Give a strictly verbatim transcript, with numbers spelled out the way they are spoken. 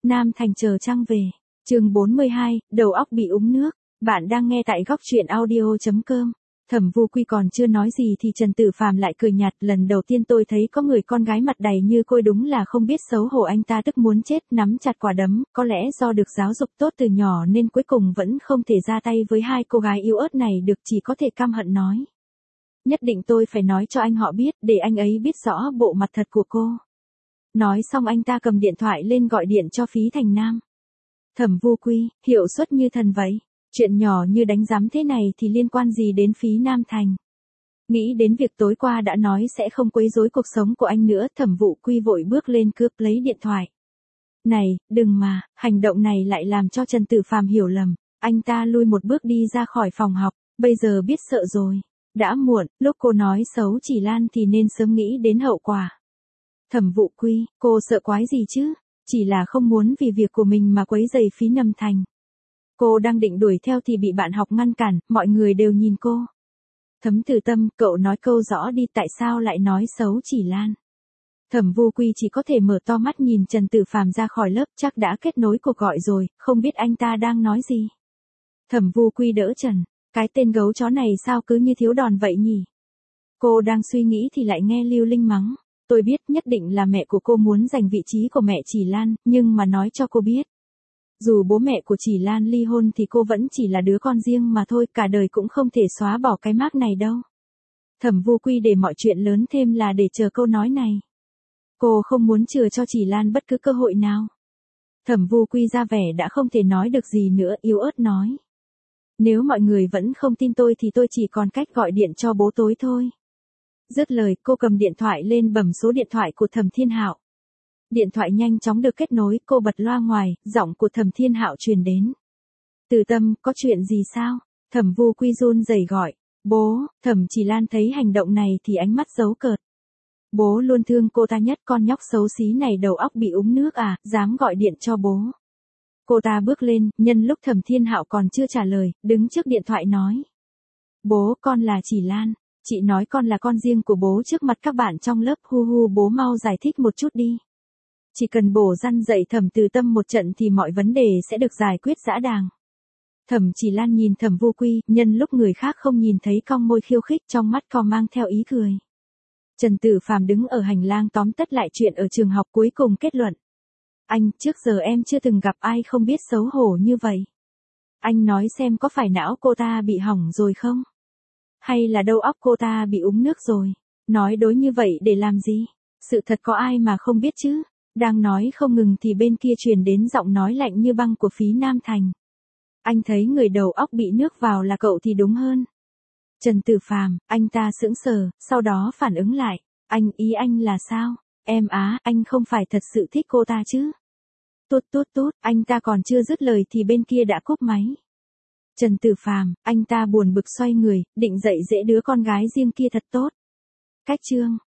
Nam Thành chờ trăng về. Chương bốn mươi hai, đầu óc bị úng nước. Bạn đang nghe tại góc truyện audio chấm com. Thẩm Vu Quy còn chưa nói gì thì Trần Tử Phàm lại cười nhạt, lần đầu tiên tôi thấy có người con gái mặt đầy như cô đúng là không biết xấu hổ. Anh ta tức muốn chết, nắm chặt quả đấm, có lẽ do được giáo dục tốt từ nhỏ nên cuối cùng vẫn không thể ra tay với hai cô gái yếu ớt này được, chỉ có thể căm hận nói. Nhất định tôi phải nói cho anh họ biết, để anh ấy biết rõ bộ mặt thật của cô. Nói xong anh ta cầm điện thoại lên gọi điện cho Phí Thành Nam. Thẩm Vu Quy, hiệu suất như thần vậy. Chuyện nhỏ như đánh giám thế này thì liên quan gì đến Phí Nam Thành? Nghĩ đến việc tối qua đã nói sẽ không quấy rối cuộc sống của anh nữa, Thẩm Vu Quy vội bước lên cướp lấy điện thoại. Này, đừng mà, hành động này lại làm cho Trần Tử Phàm hiểu lầm. Anh ta lui một bước đi ra khỏi phòng học, bây giờ biết sợ rồi. Đã muộn, lúc cô nói xấu Chỉ Lan thì nên sớm nghĩ đến hậu quả. Thẩm Vu Quy, cô sợ quái gì chứ? Chỉ là không muốn vì việc của mình mà quấy rầy Phí Nam Thành. Cô đang định đuổi theo thì bị bạn học ngăn cản, mọi người đều nhìn cô. Thấm Từ Tâm, cậu nói câu rõ đi, tại sao lại nói xấu Chỉ Lan? Thẩm Vu Quy chỉ có thể mở to mắt nhìn Trần Tử Phàm ra khỏi lớp, chắc đã kết nối cuộc gọi rồi, không biết anh ta đang nói gì. Thẩm Vu Quy đỡ Trần, cái tên gấu chó này sao cứ như thiếu đòn vậy nhỉ? Cô đang suy nghĩ thì lại nghe Lưu Linh mắng. Tôi biết nhất định là mẹ của cô muốn giành vị trí của mẹ Chỉ Lan, nhưng mà nói cho cô biết. Dù bố mẹ của Chỉ Lan ly hôn thì cô vẫn chỉ là đứa con riêng mà thôi, cả đời cũng không thể xóa bỏ cái mác này đâu. Thẩm Vu Quy để mọi chuyện lớn thêm là để chờ câu nói này. Cô không muốn chừa cho Chỉ Lan bất cứ cơ hội nào. Thẩm Vu Quy ra vẻ đã không thể nói được gì nữa, yếu ớt nói. Nếu mọi người vẫn không tin tôi thì tôi chỉ còn cách gọi điện cho bố tôi thôi. Dứt lời, cô cầm điện thoại lên bấm số điện thoại của Thẩm Thiên Hạo. Điện thoại nhanh chóng được kết nối, cô bật loa ngoài, giọng của Thẩm Thiên Hạo truyền đến. Từ Tâm, có chuyện gì sao? Thẩm Vu Quy run rẩy gọi. Bố, Thẩm Chỉ Lan thấy hành động này thì ánh mắt giấu cợt. Bố luôn thương cô ta nhất, con nhóc xấu xí này đầu óc bị úng nước à, dám gọi điện cho bố. Cô ta bước lên, nhân lúc Thẩm Thiên Hạo còn chưa trả lời, đứng trước điện thoại nói. Bố, con là Chỉ Lan. Chị nói con là con riêng của bố trước mặt các bạn trong lớp, hu hu, bố mau giải thích một chút đi. Chỉ cần bổ răn dạy Thẩm Từ Tâm một trận thì mọi vấn đề sẽ được giải quyết dã đàng. Thẩm Chỉ Lan nhìn Thẩm Vu Quy, nhân lúc người khác không nhìn thấy cong môi khiêu khích, trong mắt co mang theo ý cười. Trần Tử Phàm đứng ở hành lang tóm tắt lại chuyện ở trường học, cuối cùng kết luận. Anh, trước giờ em chưa từng gặp ai không biết xấu hổ như vậy. Anh nói xem có phải não cô ta bị hỏng rồi không? Hay là đầu óc cô ta bị úng nước rồi? Nói đối như vậy để làm gì? Sự thật có ai mà không biết chứ? Đang nói không ngừng thì bên kia truyền đến giọng nói lạnh như băng của Phí Nam Thành. Anh thấy người đầu óc bị nước vào là cậu thì đúng hơn. Trần Tử Phàm, anh ta sững sờ, sau đó phản ứng lại. Anh, ý anh là sao? Em á, anh không phải thật sự thích cô ta chứ? Tút tút tút, anh ta còn chưa dứt lời thì bên kia đã cúp máy. Trần Tử Phàm, anh ta buồn bực xoay người, định dạy dỗ đứa con gái riêng kia thật tốt. Cách chương.